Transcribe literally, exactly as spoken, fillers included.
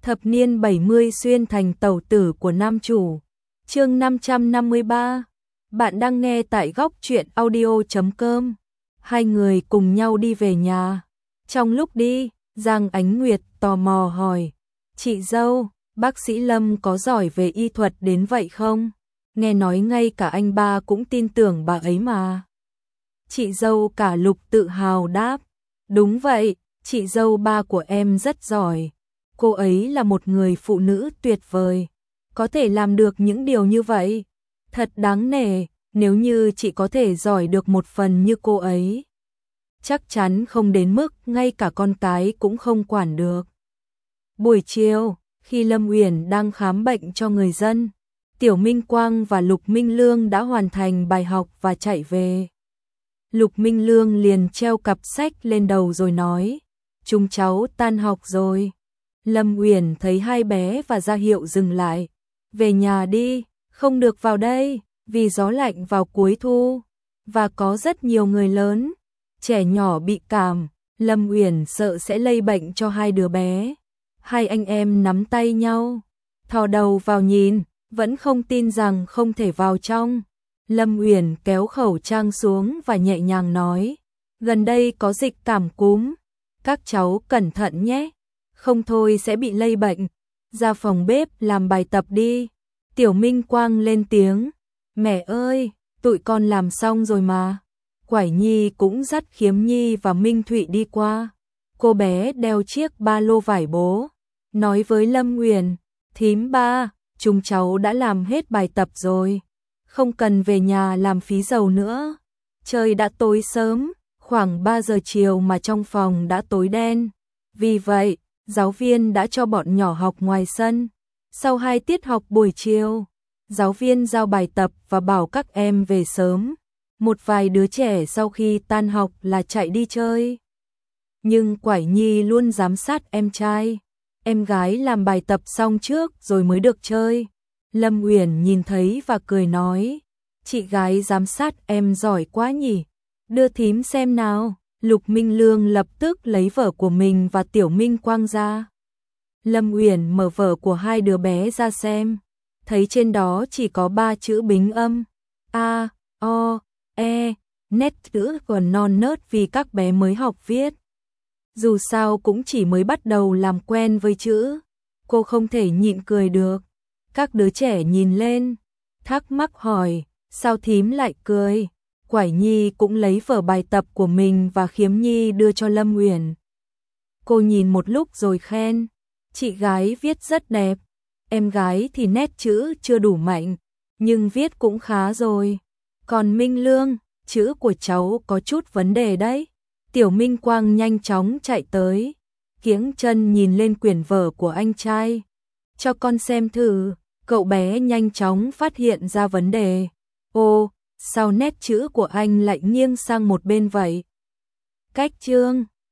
Thập niên bảy mươi xuyên thành tẩu tử của nam chủ. Chương năm trăm năm mươi ba. Bạn đang nghe tại góc truyện audio chấm com. Hai người cùng nhau đi về nhà. Trong lúc đi, Giang Ánh Nguyệt tò mò hỏi: "Chị dâu, bác sĩ Lâm có giỏi về y thuật đến vậy không? Nghe nói ngay cả anh ba cũng tin tưởng bà ấy mà." Chị dâu cả Lục tự hào đáp: "Đúng vậy, chị dâu ba của em rất giỏi. Cô ấy là một người phụ nữ tuyệt vời, có thể làm được những điều như vậy. Thật đáng nể, nếu như chị có thể giỏi được một phần như cô ấy. Chắc chắn không đến mức ngay cả con cái cũng không quản được." Buổi chiều, khi Lâm Uyển đang khám bệnh cho người dân, Tiểu Minh Quang và Lục Minh Lương đã hoàn thành bài học và chạy về. Lục Minh Lương liền treo cặp sách lên đầu rồi nói: "Chúng cháu tan học rồi." Lâm Uyển thấy hai bé và ra hiệu dừng lại. "Về nhà đi, không được vào đây, vì gió lạnh vào cuối thu, và có rất nhiều người lớn, trẻ nhỏ bị cảm." Lâm Uyển sợ sẽ lây bệnh cho hai đứa bé. Hai anh em nắm tay nhau, thò đầu vào nhìn, vẫn không tin rằng không thể vào trong. Lâm Uyển kéo khẩu trang xuống và nhẹ nhàng nói: "Gần đây có dịch cảm cúm, các cháu cẩn thận nhé, không thôi sẽ bị lây bệnh. Ra phòng bếp làm bài tập đi." Tiểu Minh Quang lên tiếng: "Mẹ ơi, tụi con làm xong rồi mà." Quải Nhi cũng dắt Khiếm Nhi và Minh Thụy đi qua. Cô bé đeo chiếc ba lô vải bố, nói với Lâm Uyển: "Thím ba, chúng cháu đã làm hết bài tập rồi, không cần về nhà làm phí dầu nữa." Trời đã tối sớm, khoảng ba giờ chiều mà trong phòng đã tối đen. Vì vậy, giáo viên đã cho bọn nhỏ học ngoài sân. Sau hai tiết học buổi chiều, giáo viên giao bài tập và bảo các em về sớm. Một vài đứa trẻ sau khi tan học là chạy đi chơi. Nhưng Quải Nhi luôn giám sát em trai, em gái làm bài tập xong trước rồi mới được chơi. Lâm Uyển nhìn thấy và cười nói: "Chị gái giám sát em giỏi quá nhỉ, đưa thím xem nào." Lục Minh Lương lập tức lấy vở của mình và Tiểu Minh Quang ra. Lâm Uyển mở vở của hai đứa bé ra xem, thấy trên đó chỉ có ba chữ bính âm: A, O, E, nét chữ còn non nớt vì các bé mới học viết. Dù sao cũng chỉ mới bắt đầu làm quen với chữ, cô không thể nhịn cười được. Các đứa trẻ nhìn lên, thắc mắc hỏi: "Sao thím lại cười?" Quải Nhi cũng lấy vở bài tập của mình và Khiếm Nhi đưa cho Lâm Uyển. Cô nhìn một lúc rồi khen: "Chị gái viết rất đẹp, em gái thì nét chữ chưa đủ mạnh, nhưng viết cũng khá rồi. Còn Minh Lương, chữ của cháu có chút vấn đề đấy." Tiểu Minh Quang nhanh chóng chạy tới, kiếng chân nhìn lên quyển vở của anh trai. "Cho con xem thử." Cậu bé nhanh chóng phát hiện ra vấn đề. "Ô, sao nét chữ của anh lại nghiêng sang một bên vậy?" "Cách chương."